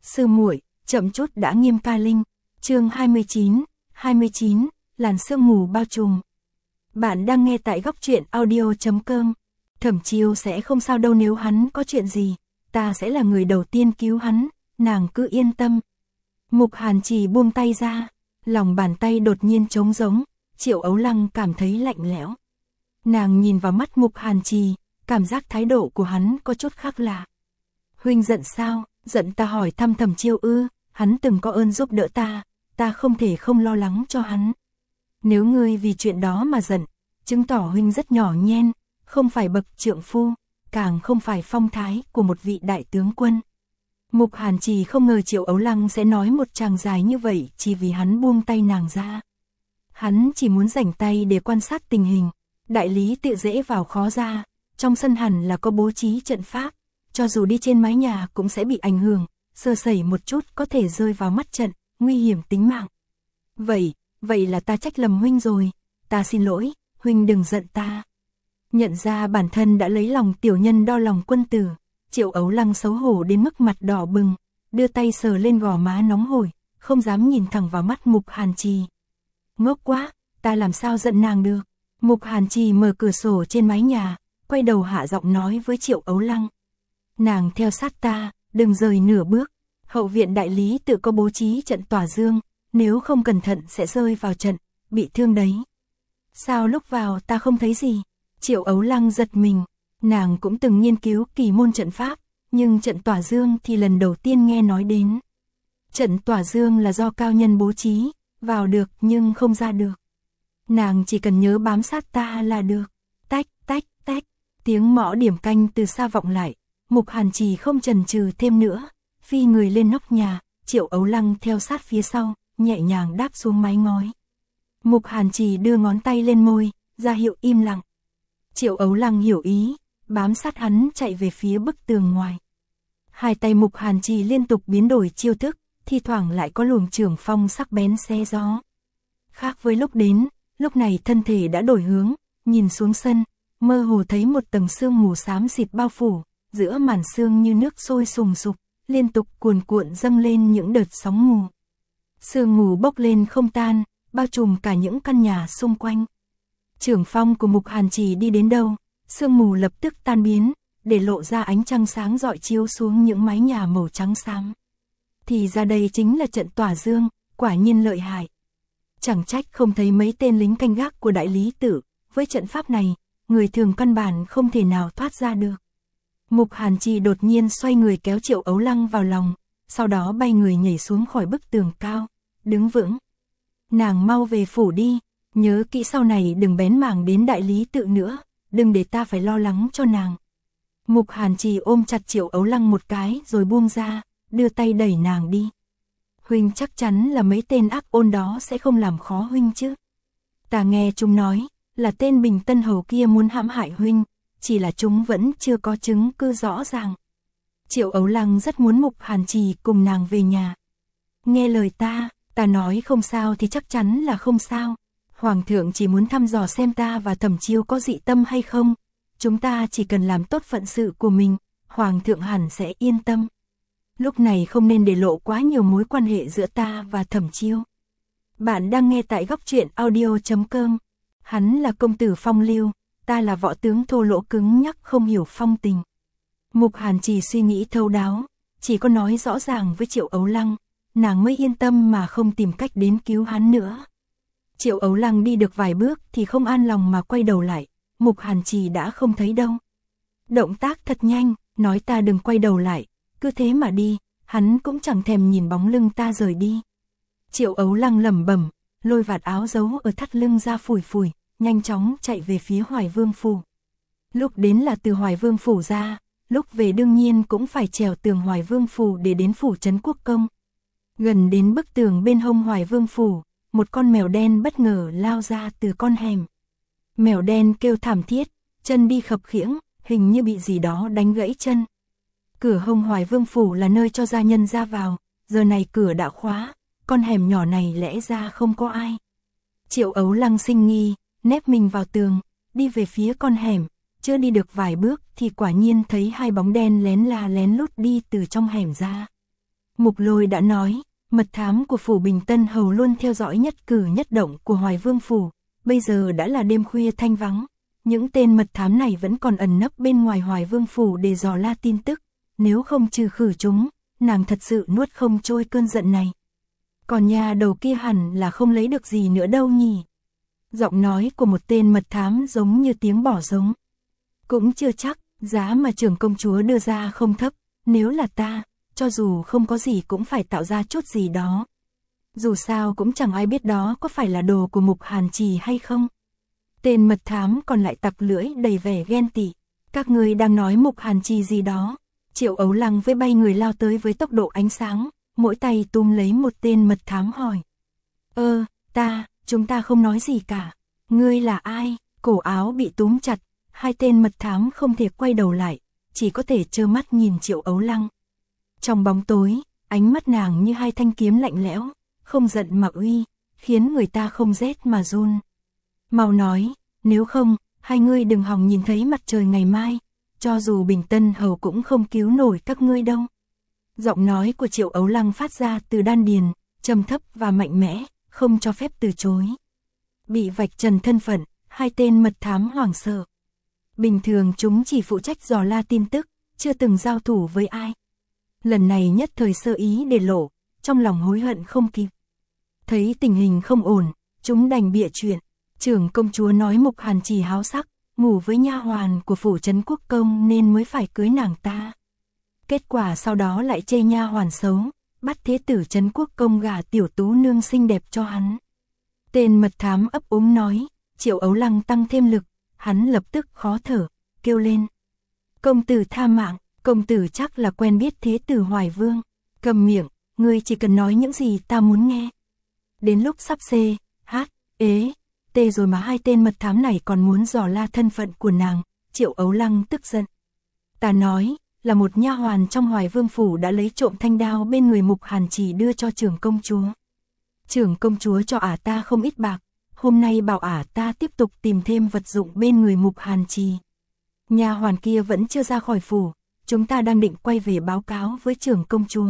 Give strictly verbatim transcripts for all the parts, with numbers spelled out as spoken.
Sư muội, chậm chút đã nghiêm ca linh. Chương hai mươi chín, hai mươi chín, làn sương mù bao trùm. Bạn đang nghe tại góc truyện audio chấm com. Thẩm Chiêu sẽ không sao đâu, nếu hắn có chuyện gì, ta sẽ là người đầu tiên cứu hắn, nàng cứ yên tâm. Mục Hàn Trì buông tay ra, lòng bàn tay đột nhiên trống rỗng, Triệu Ấu Lăng cảm thấy lạnh lẽo. Nàng nhìn vào mắt Mục Hàn Trì, cảm giác thái độ của hắn có chút khác lạ. Huynh giận sao? Giận ta hỏi thăm Thẩm Chiêu ư? Hắn từng có ơn giúp đỡ ta, ta không thể không lo lắng cho hắn. Nếu ngươi vì chuyện đó mà giận, chứng tỏ huynh rất nhỏ nhen, không phải bậc trượng phu, càng không phải phong thái của một vị đại tướng quân. Mục Hàn Trì không ngờ Triệu Ấu Lăng sẽ nói một tràng dài như vậy chỉ vì hắn buông tay nàng ra. Hắn chỉ muốn rảnh tay để quan sát tình hình, đại lý tự dễ vào khó ra, trong sân hẳn là có bố trí trận pháp, cho dù đi trên mái nhà cũng sẽ bị ảnh hưởng, sơ sẩy một chút có thể rơi vào mắt trận, nguy hiểm tính mạng. Vậy, vậy là ta trách lầm huynh rồi, ta xin lỗi, huynh đừng giận ta. Nhận ra bản thân đã lấy lòng tiểu nhân đo lòng quân tử, Triệu Ấu Lăng xấu hổ đến mức mặt đỏ bừng, đưa tay sờ lên gò má nóng hổi, không dám nhìn thẳng vào mắt Mục Hàn Trì. Ngốc quá, ta làm sao giận nàng được. Mục Hàn Trì mở cửa sổ trên mái nhà, quay đầu hạ giọng nói với Triệu Ấu Lăng. Nàng theo sát ta, đừng rời nửa bước, hậu viện đại lý tự có bố trí trận tỏa dương, nếu không cẩn thận sẽ rơi vào trận, bị thương đấy. Sao lúc vào ta không thấy gì? Triệu Ấu Lăng giật mình, nàng cũng từng nghiên cứu kỳ môn trận pháp, nhưng trận tỏa dương thì lần đầu tiên nghe nói đến. Trận tỏa dương là do cao nhân bố trí, vào được nhưng không ra được. Nàng chỉ cần nhớ bám sát ta là được. Tách, tách, tách, tiếng mõ điểm canh từ xa vọng lại. Mục Hàn Trì không chần chừ thêm nữa, phi người lên nóc nhà, Triệu Ấu Lăng theo sát phía sau, nhẹ nhàng đáp xuống mái ngói. Mục Hàn Trì đưa ngón tay lên môi, ra hiệu im lặng. Triệu Ấu Lăng hiểu ý, bám sát hắn chạy về phía bức tường ngoài. Hai tay Mục Hàn Trì liên tục biến đổi chiêu thức, thi thoảng lại có luồng trưởng phong sắc bén xé gió. Khác với lúc đến, lúc này thân thể đã đổi hướng, nhìn xuống sân, mơ hồ thấy một tầng sương mù xám xịt bao phủ, giữa màn sương như nước sôi sùng sục, liên tục cuồn cuộn dâng lên những đợt sóng mù. Sương mù bốc lên không tan, bao trùm cả những căn nhà xung quanh. Trưởng phong của Mục Hàn Trì đi đến đâu, sương mù lập tức tan biến, để lộ ra ánh trăng sáng rọi chiếu xuống những mái nhà màu trắng xám. Thì ra đây chính là trận tỏa dương, quả nhiên lợi hại. Chẳng trách không thấy mấy tên lính canh gác của đại lý tự, với trận pháp này, người thường căn bản không thể nào thoát ra được. Mục Hàn Trì đột nhiên xoay người kéo Triệu Ấu Lăng vào lòng, sau đó bay người nhảy xuống khỏi bức tường cao, đứng vững. Nàng mau về phủ đi, nhớ kỹ sau này đừng bén mảng đến đại lý tự nữa, đừng để ta phải lo lắng cho nàng. Mục Hàn Trì ôm chặt Triệu Ấu Lăng một cái rồi buông ra, đưa tay đẩy nàng đi. Huynh chắc chắn là mấy tên ác ôn đó sẽ không làm khó huynh chứ? Ta nghe chúng nói, là tên Bình Tân Hầu kia muốn hãm hại huynh, chỉ là chúng vẫn chưa có chứng cứ rõ ràng. Triệu Ấu Lăng rất muốn Mục Hàn Trì cùng nàng về nhà. Nghe lời ta, ta nói không sao thì chắc chắn là không sao. Hoàng thượng chỉ muốn thăm dò xem ta và Thẩm Chiêu có dị tâm hay không. Chúng ta chỉ cần làm tốt phận sự của mình, Hoàng thượng hẳn sẽ yên tâm. Lúc này không nên để lộ quá nhiều mối quan hệ giữa ta và Thẩm Chiêu. Bạn đang nghe tại góc truyện audio chấm com. Hắn là công tử phong lưu, ta là võ tướng thô lỗ cứng nhắc không hiểu phong tình. Mục Hàn Trì suy nghĩ thấu đáo, chỉ có nói rõ ràng với Triệu Ấu Lăng, nàng mới yên tâm mà không tìm cách đến cứu hắn nữa. Triệu Ấu Lăng đi được vài bước thì không an lòng mà quay đầu lại, Mục Hàn Trì đã không thấy đâu. Động tác thật nhanh, nói ta đừng quay đầu lại, cứ thế mà đi, hắn cũng chẳng thèm nhìn bóng lưng ta rời đi. Triệu Ấu Lăng lẩm bẩm, lôi vạt áo giấu ở thắt lưng ra phủi phủi, nhanh chóng chạy về phía Hoài Vương phủ. Lúc đến là từ Hoài Vương phủ ra, lúc về đương nhiên cũng phải trèo tường Hoài Vương phủ để đến phủ trấn quốc công. Gần đến bức tường bên hông Hoài Vương phủ, một con mèo đen bất ngờ lao ra từ con hẻm. Mèo đen kêu thảm thiết, chân đi khập khiễng, hình như bị gì đó đánh gãy chân. Cửa hông Hoài Vương phủ là nơi cho gia nhân ra vào, giờ này cửa đã khóa, con hẻm nhỏ này lẽ ra không có ai. Triệu Ấu Lăng sinh nghi, nép mình vào tường, đi về phía con hẻm, chưa đi được vài bước thì quả nhiên thấy hai bóng đen lén la lén lút đi từ trong hẻm ra. Mục Lôi đã nói, mật thám của phủ Bình Tân Hầu luôn theo dõi nhất cử nhất động của Hoài Vương phủ, bây giờ đã là đêm khuya thanh vắng, những tên mật thám này vẫn còn ẩn nấp bên ngoài Hoài Vương phủ để dò la tin tức, nếu không trừ khử chúng, nàng thật sự nuốt không trôi cơn giận này. Còn nhà đầu kia hẳn là không lấy được gì nữa đâu nhỉ. Giọng nói của một tên mật thám giống như tiếng bỏ giống. Cũng chưa chắc, giá mà trưởng công chúa đưa ra không thấp, nếu là ta, cho dù không có gì cũng phải tạo ra chút gì đó. Dù sao cũng chẳng ai biết đó có phải là đồ của Mục Hàn Trì hay không. Tên mật thám còn lại tặc lưỡi đầy vẻ ghen tị. Các người đang nói Mục Hàn Trì gì đó. Triệu Ấu Lăng với bay người lao tới với tốc độ ánh sáng, mỗi tay túm lấy một tên mật thám hỏi. Ơ, ta, chúng ta không nói gì cả. Ngươi là ai? Cổ áo bị túm chặt, hai tên mật thám không thể quay đầu lại, chỉ có thể trơ mắt nhìn Triệu Ấu Lăng. Trong bóng tối, ánh mắt nàng như hai thanh kiếm lạnh lẽo, không giận mà uy, khiến người ta không rét mà run. Mau nói, nếu không, hai ngươi đừng hòng nhìn thấy mặt trời ngày mai, cho dù Bình Tân Hầu cũng không cứu nổi các ngươi đâu. Giọng nói của Triệu Ấu Lăng phát ra từ đan điền, trầm thấp và mạnh mẽ, không cho phép từ chối. Bị vạch trần thân phận, hai tên mật thám hoảng sợ. Bình thường chúng chỉ phụ trách dò la tin tức, chưa từng giao thủ với ai. Lần này nhất thời sơ ý để lộ, trong lòng hối hận không kịp. Thấy tình hình không ổn, chúng đành bịa chuyện. Trưởng công chúa nói Mục Hàn Trì háo sắc, ngủ với nha hoàn của phủ trấn quốc công nên mới phải cưới nàng ta. Kết quả sau đó lại chê nha hoàn xấu, bắt thế tử trấn quốc công gả tiểu tú nương xinh đẹp cho hắn. Tên mật thám ấp úng nói, Triệu Ấu Lăng tăng thêm lực, hắn lập tức khó thở, kêu lên. Công tử tha mạng, công tử chắc là quen biết thế tử Hoài Vương. Cầm miệng, ngươi chỉ cần nói những gì ta muốn nghe. Đến lúc sắp xê, hát, ế, tê rồi mà hai tên mật thám này còn muốn dò la thân phận của nàng, Triệu Ấu Lăng tức giận. Ta nói, là một nha hoàn trong Hoài Vương phủ đã lấy trộm thanh đao bên người Mục Hàn Trì đưa cho trưởng công chúa. Trưởng công chúa cho ả ta không ít bạc, hôm nay bảo ả ta tiếp tục tìm thêm vật dụng bên người Mục Hàn Trì. Nha hoàn kia vẫn chưa ra khỏi phủ, chúng ta đang định quay về báo cáo với trưởng công chúa.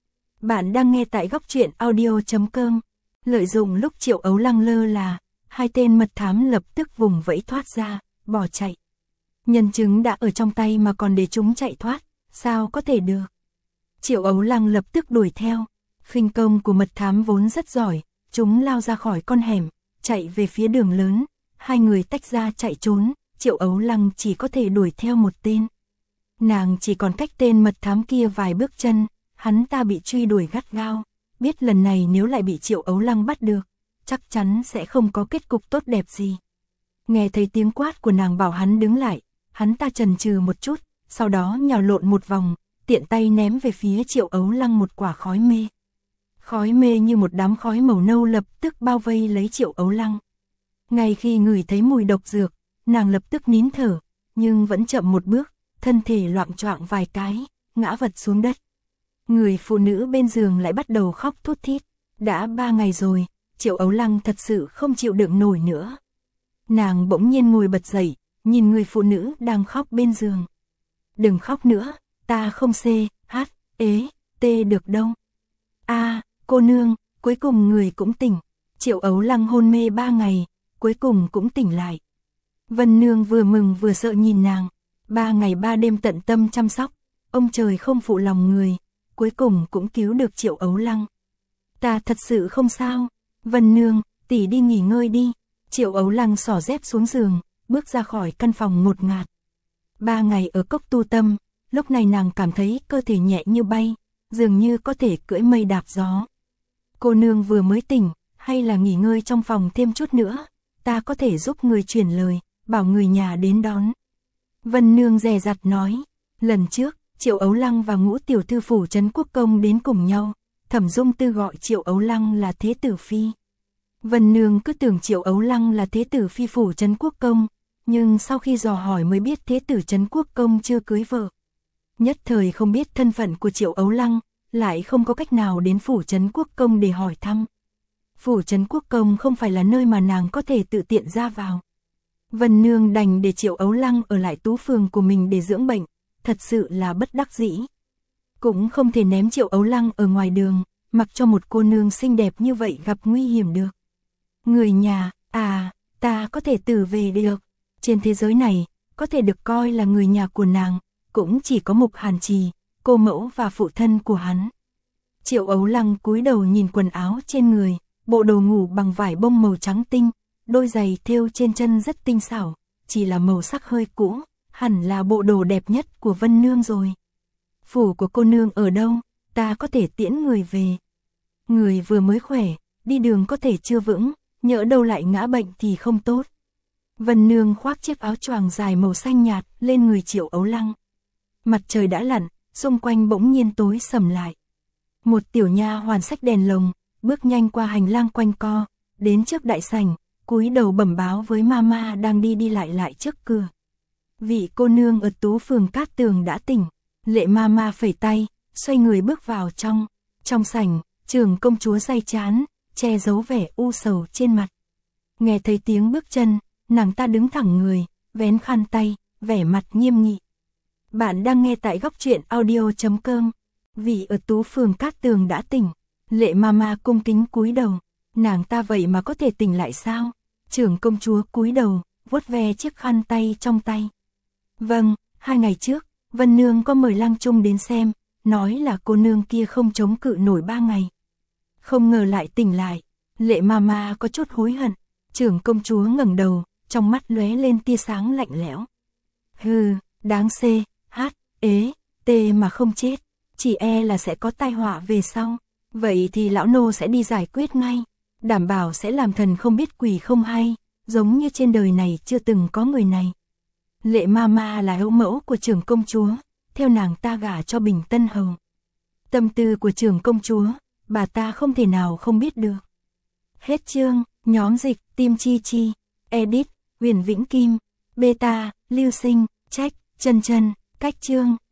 Bạn đang nghe tại góc truyện audio chấm com. Lợi dụng lúc Triệu Ấu Lăng lơ là, hai tên mật thám lập tức vùng vẫy thoát ra, bỏ chạy. Nhân chứng đã ở trong tay mà còn để chúng chạy thoát, sao có thể được. Triệu Ấu Lăng lập tức đuổi theo, khinh công của mật thám vốn rất giỏi, chúng lao ra khỏi con hẻm, chạy về phía đường lớn, hai người tách ra chạy trốn, Triệu Ấu Lăng chỉ có thể đuổi theo một tên. Nàng chỉ còn cách tên mật thám kia vài bước chân, hắn ta bị truy đuổi gắt gao, biết lần này nếu lại bị Triệu Ấu Lăng bắt được, chắc chắn sẽ không có kết cục tốt đẹp gì. Nghe thấy tiếng quát của nàng bảo hắn đứng lại, hắn ta chần chừ một chút, sau đó nhào lộn một vòng, tiện tay ném về phía Triệu Ấu Lăng một quả khói mê. Khói mê như một đám khói màu nâu lập tức bao vây lấy Triệu Ấu Lăng. Ngay khi ngửi thấy mùi độc dược, nàng lập tức nín thở, nhưng vẫn chậm một bước, thân thể loạng choạng vài cái, ngã vật xuống đất. Người phụ nữ bên giường lại bắt đầu khóc thút thít. Đã ba ngày rồi, Triệu Ấu Lăng thật sự không chịu đựng nổi nữa. Nàng bỗng nhiên ngồi bật dậy, nhìn người phụ nữ đang khóc bên giường. Đừng khóc nữa, ta không xê, hát, ế, tê được đâu. A, cô nương, cuối cùng người cũng tỉnh. Triệu Ấu Lăng hôn mê ba ngày, cuối cùng cũng tỉnh lại. Vân Nương vừa mừng vừa sợ nhìn nàng. Ba ngày ba đêm tận tâm chăm sóc, ông trời không phụ lòng người, cuối cùng cũng cứu được Triệu Ấu Lăng. Ta thật sự không sao, Vân Nương, tỷ đi nghỉ ngơi đi. Triệu Ấu Lăng xỏ dép xuống giường, bước ra khỏi căn phòng ngột ngạt. Ba ngày ở cốc tu tâm, lúc này nàng cảm thấy cơ thể nhẹ như bay, dường như có thể cưỡi mây đạp gió. Cô nương vừa mới tỉnh, hay là nghỉ ngơi trong phòng thêm chút nữa, ta có thể giúp người chuyển lời, bảo người nhà đến đón. Vân Nương dè dặt nói, lần trước, Triệu Ấu Lăng và Ngũ tiểu thư phủ trấn quốc công đến cùng nhau, Thẩm Dung Tư gọi Triệu Ấu Lăng là thế tử phi. Vân Nương cứ tưởng Triệu Ấu Lăng là thế tử phi phủ trấn quốc công, nhưng sau khi dò hỏi mới biết thế tử trấn quốc công chưa cưới vợ. Nhất thời không biết thân phận của Triệu Ấu Lăng, lại không có cách nào đến phủ trấn quốc công để hỏi thăm. Phủ trấn quốc công không phải là nơi mà nàng có thể tự tiện ra vào. Vân Nương đành để Triệu Ấu Lăng ở lại tú phường của mình để dưỡng bệnh, thật sự là bất đắc dĩ. cũng không thể ném Triệu Ấu Lăng ở ngoài đường, mặc cho một cô nương xinh đẹp như vậy gặp nguy hiểm được. Người nhà, à, ta có thể tử về được. Trên thế giới này, có thể được coi là người nhà của nàng, cũng chỉ có Mục Hàn Trì, cô mẫu và phụ thân của hắn. Triệu Ấu Lăng cúi đầu nhìn quần áo trên người, bộ đồ ngủ bằng vải bông màu trắng tinh, đôi giày thêu trên chân rất tinh xảo, chỉ là màu sắc hơi cũ, hẳn là bộ đồ đẹp nhất của Vân Nương rồi. Phủ của cô nương ở đâu, ta có thể tiễn người về. Người vừa mới khỏe, đi đường có thể chưa vững, nhỡ đâu lại ngã bệnh thì không tốt. Vân Nương khoác chiếc áo choàng dài màu xanh nhạt lên người Triệu Ấu Lăng. Mặt trời đã lặn, xung quanh bỗng nhiên tối sầm lại. Một tiểu nha hoàn xách đèn lồng, bước nhanh qua hành lang quanh co, đến trước đại sảnh, cúi đầu bẩm báo với mama đang đi đi lại lại trước cửa. Vị cô nương ở Tú phường Cát Tường đã tỉnh. Lệ mama phẩy tay, xoay người bước vào trong. Trong sảnh, Trưởng công chúa day chán, che giấu vẻ u sầu trên mặt. Nghe thấy tiếng bước chân, nàng ta đứng thẳng người, vén khăn tay, vẻ mặt nghiêm nghị. Bạn đang nghe tại góc truyện audio chấm com. Vị ở Tú phường Cát Tường đã tỉnh. Lệ mama cung kính cúi đầu. Nàng ta vậy mà có thể tỉnh lại sao? Trưởng công chúa cúi đầu, vuốt ve chiếc khăn tay trong tay. Vâng, hai ngày trước, Vân Nương có mời Lang Trung đến xem, nói là cô nương kia không chống cự nổi ba ngày. Không ngờ lại tỉnh lại. Lệ mama có chút hối hận. Trưởng công chúa ngẩng đầu, trong mắt lóe lên tia sáng lạnh lẽo. Hừ, đáng c, h, ế, t mà không chết, chỉ e là sẽ có tai họa về sau. Vậy thì lão nô sẽ đi giải quyết ngay, đảm bảo sẽ làm thần không biết quỷ không hay, giống như trên đời này chưa từng có người này. Lệ mama là hữu mẫu của trưởng công chúa, theo nàng ta gả cho Bình Tân Hầu. Tâm tư của trưởng công chúa, bà ta không thể nào không biết được. Hết chương, nhóm dịch, Tim Chi Chi, edit, Huyền Vĩnh Kim, beta, Lưu Sinh, trách, Chân Chân, cách chương.